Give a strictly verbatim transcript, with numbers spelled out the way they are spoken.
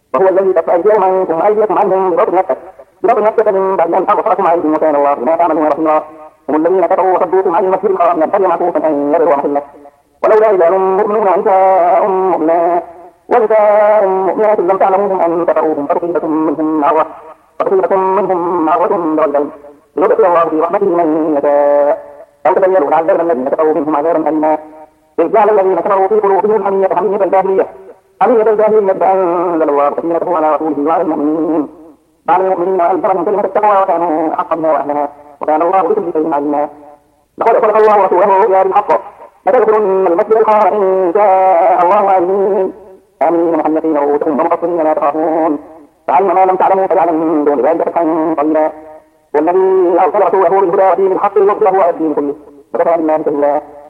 وهو الذي كف أيديهم عنكم وأيديكم عنهم ببطن مكة ببطن مكة من بعد أن أبصركم عليكم وكان الله بما تعملون بصيرا هم الذين كفروا وصدوكم عن المسجد الحرام يبتغي معكوفا أن يبلغوا محله ولولا رجال مؤمنون ونساء مؤمنات ونساء مؤمنات لم تعلموهم أن تطروهم فتصيبة منهم معرة فتصيبة منهم معرة بغير علم ليدخل الله في رحمته من يشاء أو تبينوا لعذبنا الذين كفروا منهم عذابا أليما إذ جعل الذين كفروا في قلوبهم حمية حمية الجاهلية حمية الجاهلية فأنزل الله سكينته على رسوله وعلى المؤمنين وعلى المؤمنين وأنزلهم كلمة التقوى وكانوا أحق بها وأهلها وكان الله بكل شيء عليما لقد صدق الله ورسوله رؤيا بالحق لتدخلن المسجد الحرام إن شاء الله آمين آمين محلقين رؤوسكم ومقصرين لا تخافون فعلم ما لم تعلموا فجعل من دون ذلك فتحا قليلا والذي أرسل رسوله بالهدى ودين الحق ليظهره على الدين كله وكفى بالله شهيدا